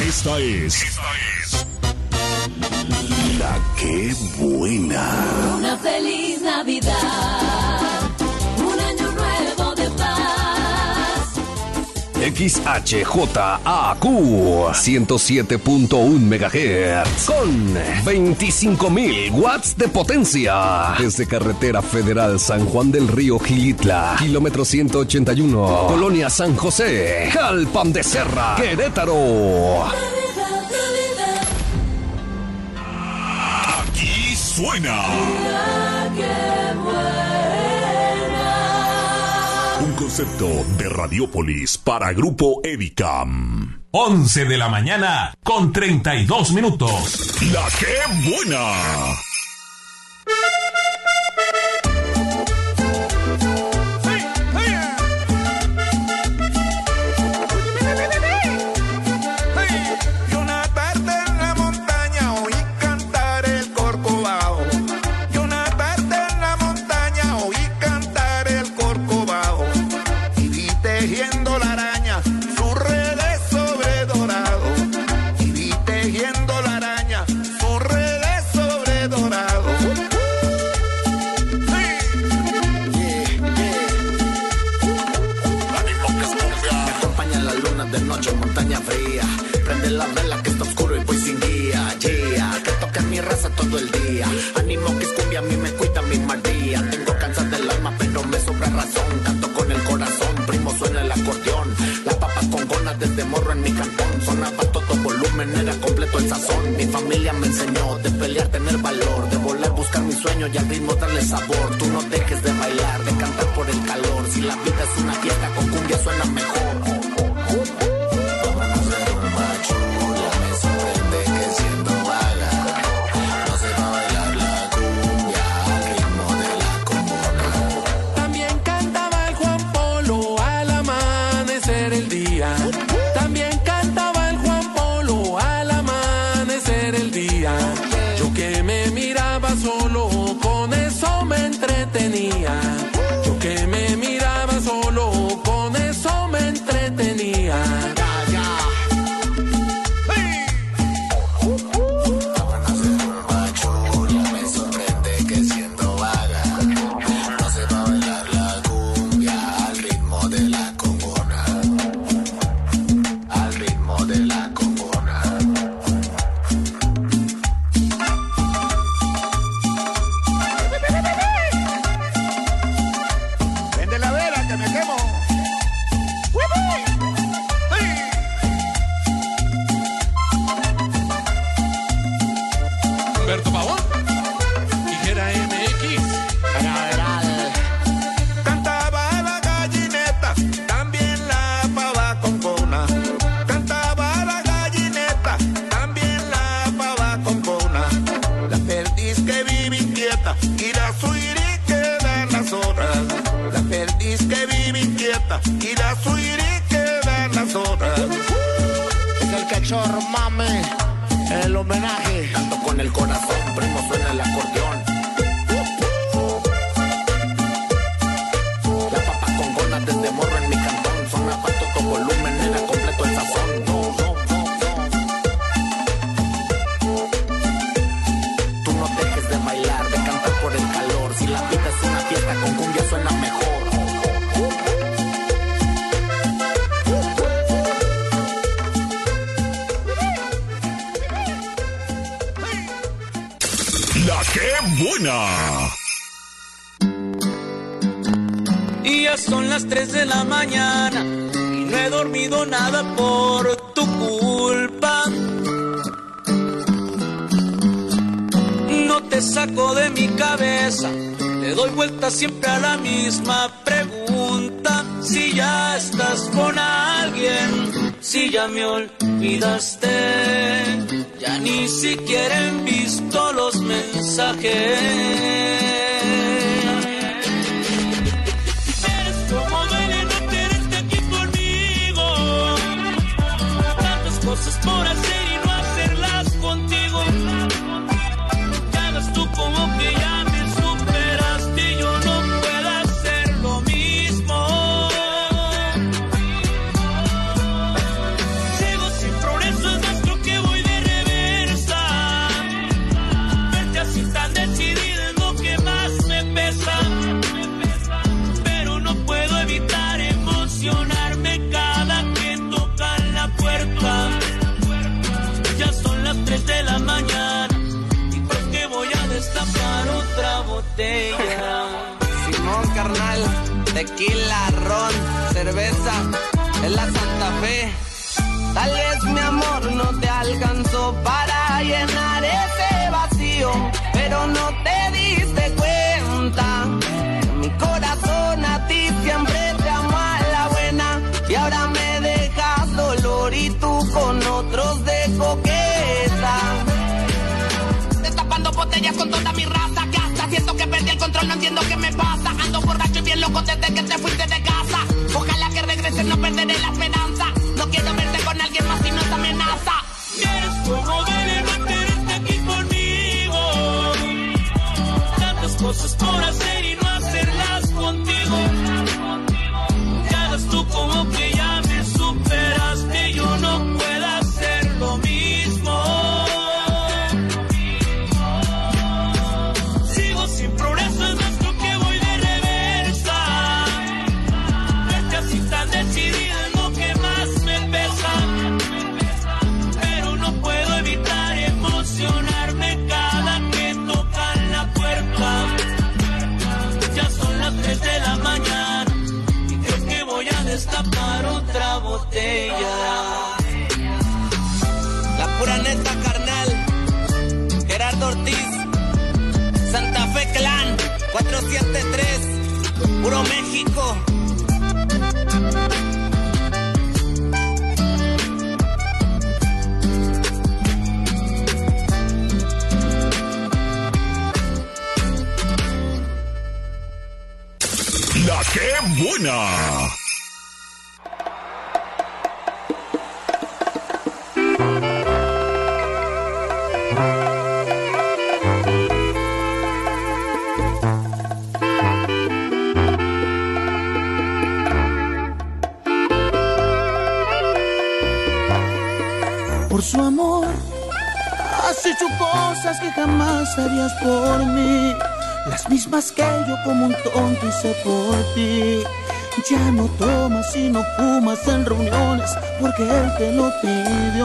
Esta es La Que Buena. Una feliz Navidad, un año nuevo de paz. XHJAQ 107.1 MHz con 25,000 watts de potencia. Desde Carretera Federal San Juan del Río Gilitla, kilómetro 181, Colonia San José, Jalpan de Serra, Querétaro. Aquí suena La Que Buena. un concepto de Radiópolis para Grupo Edicam. 11 de la mañana con 32 minutos. La Que Buena. Y una tarde en la montaña oí cantar el corcovado. Y una tarde en la montaña oí cantar el corcovado. Y vi tejiendo la araña sus redes sobre dorado. Y vi tejiendo la araña sus redes sobre dorado. Me acompañan las lunas de noche en montaña fría. Prende la vela que está oscuro y voy sin guía. Yeah, que toque mi raza todo el día. Ánimo que es cumbia, a mí me cuida mi María. Tengo cansas del alma, pero me sobra razón. Canto con el corazón, primo suena el acordeón. Las papas con gonas desde morro en mi cantón. Sonaba todo volumen, era completo el sazón. Mi familia me enseñó de pelear, tener valor. De volar, buscar mi sueño y al ritmo darle sabor. Tú no dejes de bailar, de cantar por el calor. Si la vida es una fiesta, con cumbia suena mejor. También cantaba el Juan Polo al amanecer el día. También cantaba el Juan Polo al amanecer el día. Yo que me miraba solo, con eso me entretenía. Yo que me miraba solo, con eso me entretenía. Me sorprende que siendo vaga no sepa bailar la cumbia al ritmo de la congona. Al ritmo de la congona. Vende la vela que me quemo. Humberto Pavón, Tijera MX. Cantaba la gallineta, también la pava concona. Cantaba la gallineta, también la pava concona. La perdiz que vive inquieta y la suiri que da las horas. La perdiz que vive inquieta y la suiri que da las horas. Es el cachorro, mami, el homenaje. Canto con el corazón, primo suena el acordeón. La papa con gonas desde morro en mi cantón. Sonaba todo volumen, era completo el sazón. Tú no dejes de bailar, de cantar por el calor. Si la vida es una fiesta, con cumbia suena mejor. La Que Buena. Y ya son las 3 de la mañana y no he dormido nada por tu culpa. No te saco de mi cabeza, le doy vuelta siempre a la misma pregunta. Si ya estás con alguien, si ya me olvidaste, ya ni siquiera he visto los mensajes. Eres como duele no tenerte aquí conmigo, tantas cosas por hacer y no hacerlas contigo. Que hagas tú como que ya me superaste y yo no puedo hacer lo mismo. Sigo sin progreso, es más tequila, ron, cerveza, en la Santa Fe. Tal vez mi amor no te alcanzó para llenar ese vacío, pero no te diste cuenta. Mi corazón a ti siempre te amó a la buena, y ahora me dejas dolor y tú con otros de coqueta. Destapando botellas con toda mi raza, que hasta siento que perdí el control, no entiendo qué me pasa. Ando borracho y bien loco desde que te fuiste de casa. Ojalá que regreses, no perderé la esperanza. No quiero verte con alguien más y no es amenaza. ¿Quieres como debe mantenerte aquí conmigo? Tantas cosas por hacer y no hacerlas contigo. Que hagas tú como que ya me superaste, yo no puedo hacer lo mismo. Sigo sin progreso, es nuestro que voy de reversa. Verte así tan decidida es lo que más me pesa. Pero no puedo evitar emocionarme cada que tocan la puerta. Ya son las 3 de la mañana y creo que voy a destapar otra botella. La pura neta, carnal. Gerardo Ortiz, Santa Fe Clan, 473, puro México. La que buena. Por su amor has hecho cosas que jamás harías por mí, las mismas que yo como un tonto hice por ti. Ya no tomas y no fumas en reuniones porque él te lo pidió.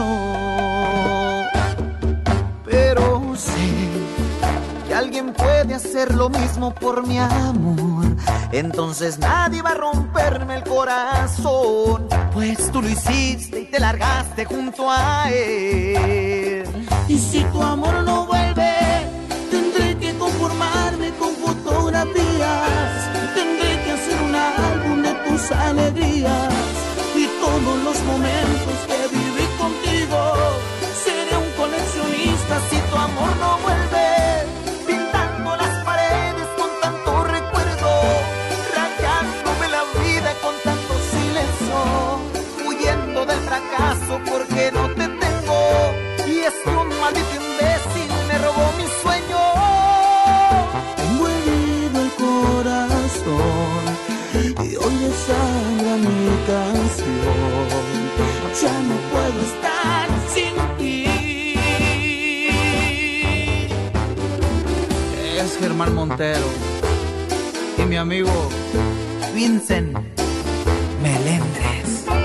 Pero sé que alguien puede hacer lo mismo por mi amor, entonces nadie va a romperme el corazón, pues tú lo hiciste y te largaste junto a él. Y si tu amor no vuelve, tendré que conformarme con fotografías, tendré que hacer un álbum de tus alegrías y todos los momentos que viví contigo. Seré un coleccionista si tu amor no vuelve, pintando las paredes con tanto recuerdo, rayándome la vida con tanto silencio, huyendo del fracaso porque no te tengo. Y es que un maldito imbécil me robó mi sueño. Tengo herido el corazón y hoy desangra mi canción. Ya no puedo estar sin ti. Es Germán Montero y mi amigo Vincent Melendres.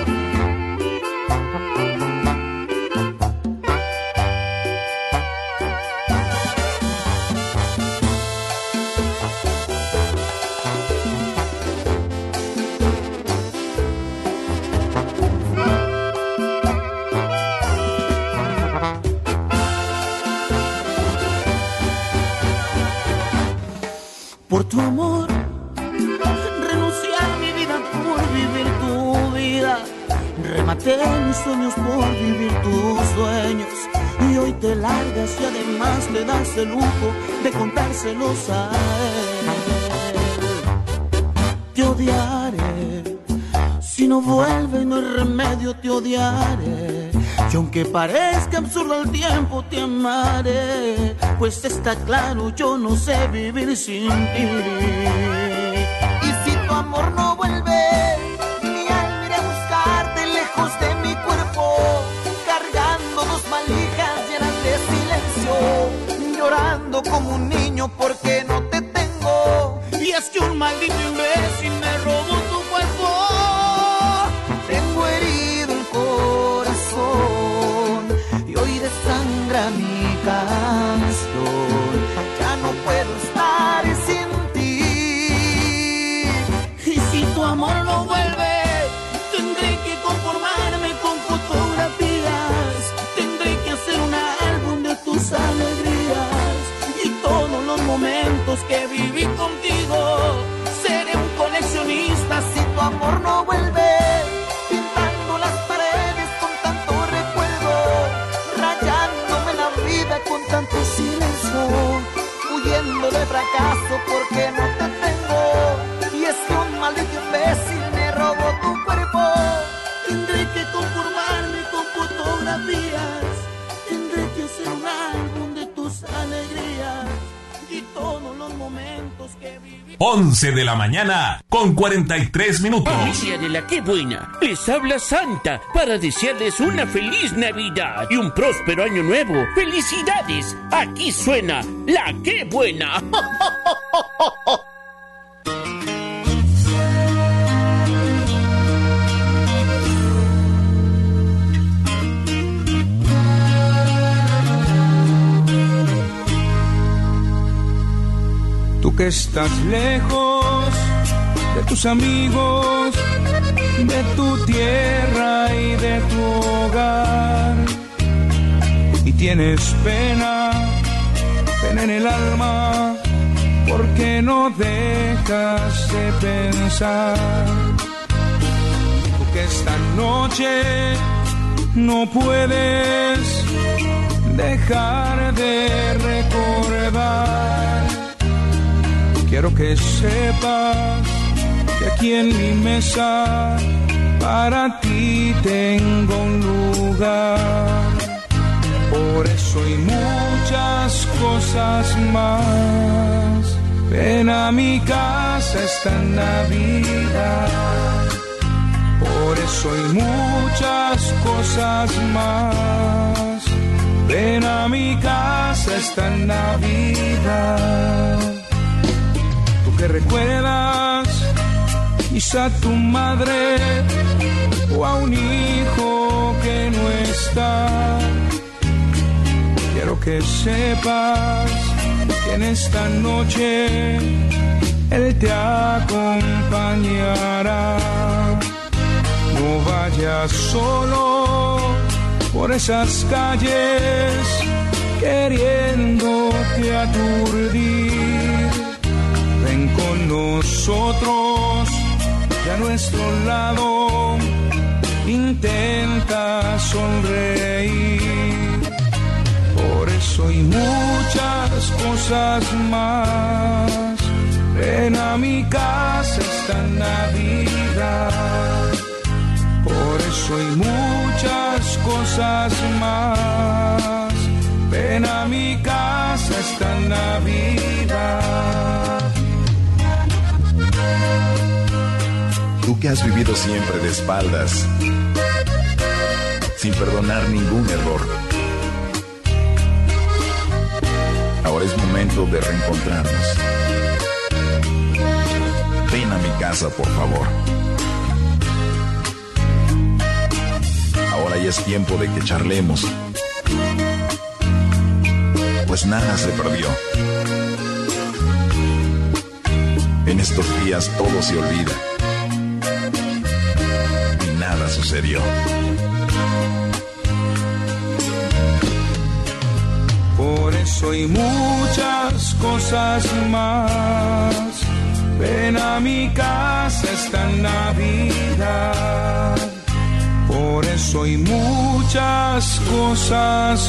Por tu amor, renuncié a mi vida por vivir tu vida. Rematé mis sueños por vivir tus sueños. Y hoy te largas y además le das el lujo de contárselos a él. Te odiaré, si no vuelve no hay remedio, te odiaré. Y aunque parezca absurdo al tiempo te amaré, pues está claro yo no sé vivir sin ti. Y si tu amor no vuelve, mi alma irá a buscarte lejos de mi cuerpo, cargando dos valijas llenas de silencio, llorando como un niño porque no te tengo. Y es que un maldito imbécil me robó tu cuerpo. Tengo herido el corazón y hoy desangra mi canción. Ya no puedo estar sin ti. Y si fotografías, tendré que hacer un álbum de tus alegrías y todos los momentos que viví. 11 de la mañana con 43 minutos. Familia de la Qué Buena, les habla Santa para desearles una feliz Navidad y un próspero año nuevo. ¡Felicidades! Aquí suena La Qué Buena. Tú que estás lejos de tus amigos, de tu tierra y de tu hogar, y tienes pena en el alma, porque no dejas de pensar. Tú que esta noche no puedes dejar de recordar. Quiero que sepas que aquí en mi mesa para ti tengo un lugar. Por eso y muchas cosas más, ven a mi casa esta Navidad. Por eso y muchas cosas más, ven a mi casa esta Navidad. Que recuerdas quizá a tu madre o a un hijo que no está. Quiero que sepas que en esta noche Él te acompañará. No vayas solo por esas calles queriéndote aturdir. Ven con nosotros y a nuestro lado intenta sonreír. Por eso y muchas cosas más, ven a mi casa esta Navidad. Por eso y muchas cosas más, ven a mi casa esta Navidad. Tú que has vivido siempre de espaldas, sin perdonar ningún error. Ahora es momento de reencontrarnos. Ven a mi casa, por favor. Ahora ya es tiempo de que charlemos, pues nada se perdió. En estos días todo se olvida y nada sucedió. Por eso y muchas cosas más, ven a mi casa esta Navidad. Por eso y muchas cosas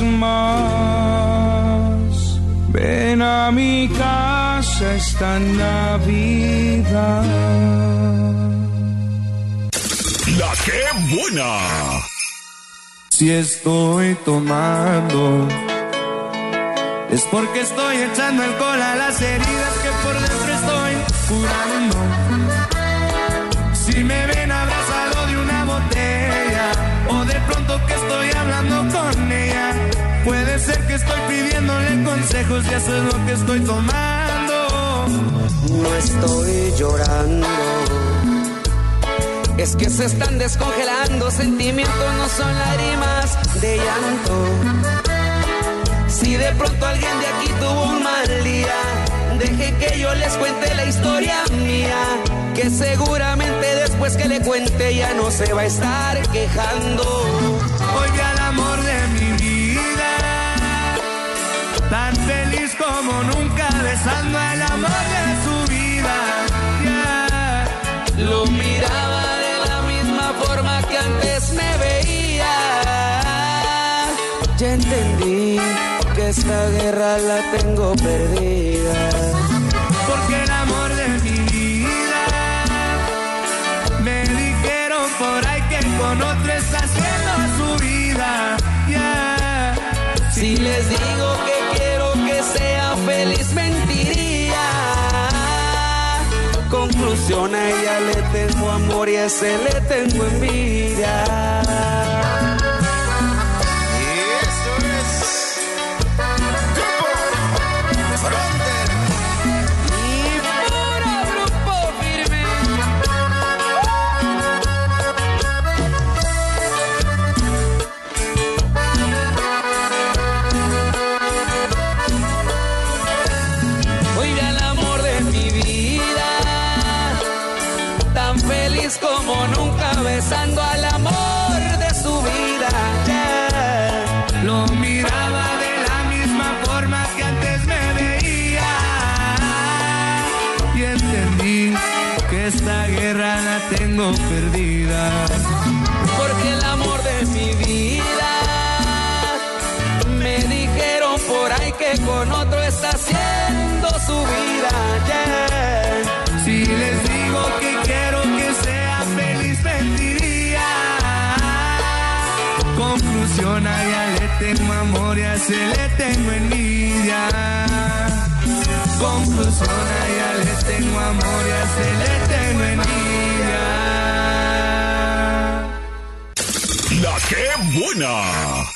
más, ven a mi casa esta Navidad. La Qué Buena. Si estoy tomando, es porque estoy echando alcohol a las heridas que por dentro estoy curando. Si me ven abrazado de una botella, o de pronto que estoy hablando con ella, puede ser que estoy pidiéndole consejos y eso es lo que estoy tomando. No estoy llorando, es que se están descongelando. Sentimientos no son lágrimas de llanto. Si de pronto alguien de aquí tuvo un mal día, deje que yo les cuente la historia mía, que seguramente después que le cuente ya no se va a estar quejando. Hoy al amor de mi vida, tan feliz como nunca, besando al amor de su vida. Yeah. Lo miraba de la misma forma que antes me veía. Ya entendí que esta guerra la tengo perdida. Porque el amor de mi vida, me dijeron por ahí que con otro está haciendo su vida. Si les digo que quiero que sea feliz, mentiría. Conclusión, a ella le tengo amor y a ese le tengo envidia. Como nunca, besando al amor de su vida. Yeah. Lo miraba de la misma forma que antes me veía y entendí que esta guerra la tengo perdida. Porque el amor de mi vida, me dijeron por ahí que con otro está haciendo su vida. Yeah. Si les digo que quiero que sea feliz, mentiría. Conclusión, a ella le tengo amor y a ese le tengo envidia. Conclusión, a ella le tengo amor y a ese le tengo envidia. La que buena.